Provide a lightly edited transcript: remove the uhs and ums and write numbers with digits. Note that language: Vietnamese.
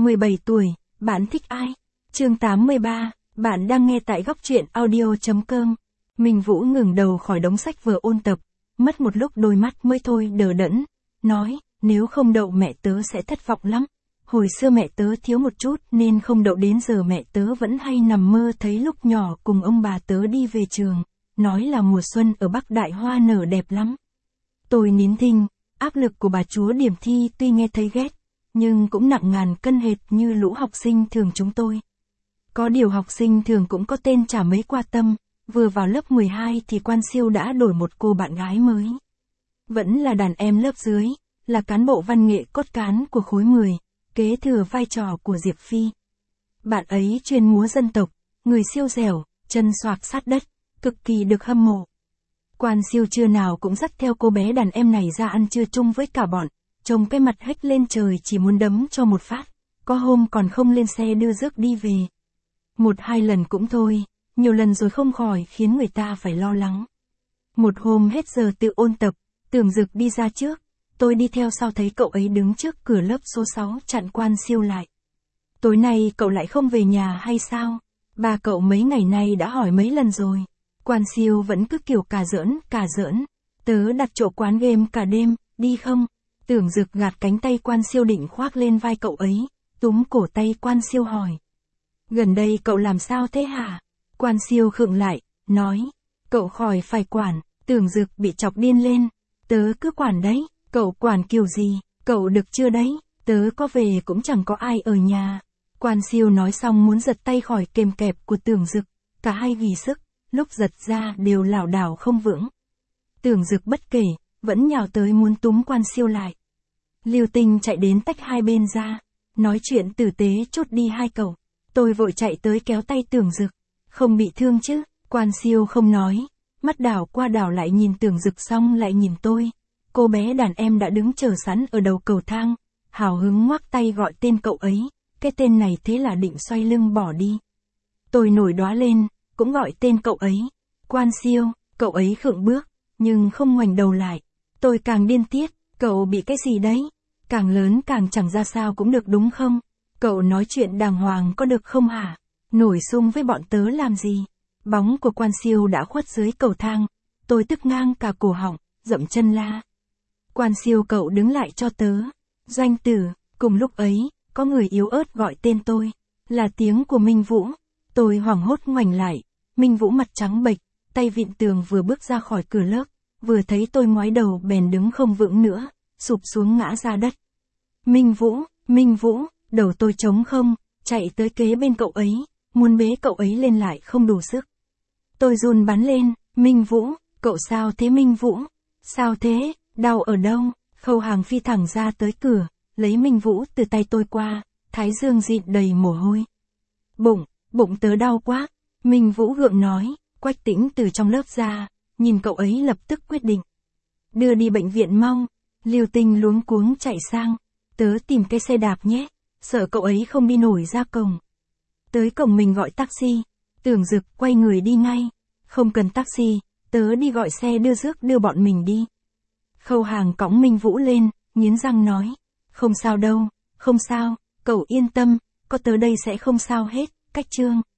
17 tuổi, bạn thích ai? Chương 83, bạn đang nghe tại góc truyện audio.com. Minh Vũ ngừng đầu khỏi đống sách vừa ôn tập, mất một lúc đôi mắt mới thôi đờ đẫn, nói, nếu không đậu mẹ tớ sẽ thất vọng lắm. Hồi xưa mẹ tớ thiếu một chút nên không đậu, đến giờ mẹ tớ vẫn hay nằm mơ thấy lúc nhỏ cùng ông bà tớ đi về trường, nói là mùa xuân ở Bắc Đại hoa nở đẹp lắm. Tôi nín thinh, áp lực của bà chúa điểm thi tuy nghe thấy ghét, nhưng cũng nặng ngàn cân hệt như lũ học sinh thường chúng tôi. Có điều học sinh thường cũng có tên chả mấy qua tâm, vừa vào lớp 12 thì Quan Siêu đã đổi một cô bạn gái mới. Vẫn là đàn em lớp dưới, là cán bộ văn nghệ cốt cán của khối 10, kế thừa vai trò của Diệp Phi. Bạn ấy chuyên múa dân tộc, người siêu dẻo, chân xoạc sát đất, cực kỳ được hâm mộ. Quan Siêu trưa nào cũng dắt theo cô bé đàn em này ra ăn trưa chung với cả bọn, trông cái mặt hếch lên trời chỉ muốn đấm cho một phát, có hôm còn không lên xe đưa rước đi về. Một hai lần cũng thôi, nhiều lần rồi không khỏi khiến người ta phải lo lắng. Một hôm hết giờ tự ôn tập, Tưởng Dực đi ra trước, tôi đi theo sau thấy cậu ấy đứng trước cửa lớp số 6 chặn Quan Siêu lại. Tối nay cậu lại không về nhà hay sao? Ba cậu mấy ngày nay đã hỏi mấy lần rồi. Quan Siêu vẫn cứ kiểu cả giỡn. Tớ đặt chỗ quán game cả đêm, đi không? Tưởng Dực gạt cánh tay Quan Siêu định khoác lên vai cậu ấy, túm cổ tay Quan Siêu hỏi. Gần đây cậu làm sao thế hả? Quan Siêu khựng lại, nói. Cậu khỏi phải quản, Tưởng Dực bị chọc điên lên. Tớ cứ quản đấy, cậu quản kiểu gì, cậu được chưa đấy, tớ có về cũng chẳng có ai ở nhà. Quan Siêu nói xong muốn giật tay khỏi kềm kẹp của Tưởng Dực, cả hai gỉ sức, lúc giật ra đều lảo đảo không vững. Tưởng Dực bất kể, vẫn nhào tới muốn túm Quan Siêu lại. Lưu Tinh chạy đến tách hai bên ra, nói chuyện tử tế chốt đi hai cậu. Tôi vội chạy tới kéo tay Tưởng Dực, không bị thương chứ? Quan Siêu không nói, mắt đảo qua đảo lại nhìn Tưởng Dực xong lại nhìn tôi. Cô bé đàn em đã đứng chờ sẵn ở đầu cầu thang, hào hứng ngoác tay gọi tên cậu ấy, cái tên này thế là định xoay lưng bỏ đi. Tôi nổi đoá lên, cũng gọi tên cậu ấy. Quan Siêu, cậu ấy khựng bước, nhưng không ngoảnh đầu lại. Tôi càng điên tiết, cậu bị cái gì đấy? Càng lớn càng chẳng ra sao cũng được đúng không? Cậu nói chuyện đàng hoàng có được không hả? Nổi xung với bọn tớ làm gì? Bóng của Quan Siêu đã khuất dưới cầu thang, tôi tức ngang cả cổ họng, dậm chân la. Quan Siêu cậu đứng lại cho tớ. Doanh tử, cùng lúc ấy, có người yếu ớt gọi tên tôi, là tiếng của Minh Vũ. Tôi hoảng hốt ngoảnh lại, Minh Vũ mặt trắng bệch, tay vịn tường vừa bước ra khỏi cửa lớp, vừa thấy tôi ngoái đầu bèn đứng không vững nữa, sụp xuống ngã ra đất. Minh Vũ, đầu tôi trống không, chạy tới kế bên cậu ấy, muốn bế cậu ấy lên lại không đủ sức. Tôi run bắn lên, Minh Vũ, cậu sao thế Minh Vũ? Sao thế, đau ở đâu? Khâu Hàng phi thẳng ra tới cửa, lấy Minh Vũ từ tay tôi qua, thái dương dịn đầy mồ hôi. Bụng tớ đau quá, Minh Vũ gượng nói. Quách Tĩnh từ trong lớp ra, nhìn cậu ấy lập tức quyết định. Đưa đi bệnh viện mau. Lưu Tinh luống cuống chạy sang. Tớ tìm cái xe đạp nhé, sợ cậu ấy không đi nổi ra cổng. Tới cổng mình gọi taxi, Tưởng Dực quay người đi ngay. Không cần taxi, tớ đi gọi xe đưa rước đưa bọn mình đi. Khâu Hàng cõng Minh Vũ lên, nghiến răng nói. Không sao đâu, không sao, cậu yên tâm, có tớ đây sẽ không sao hết, Cách Trương.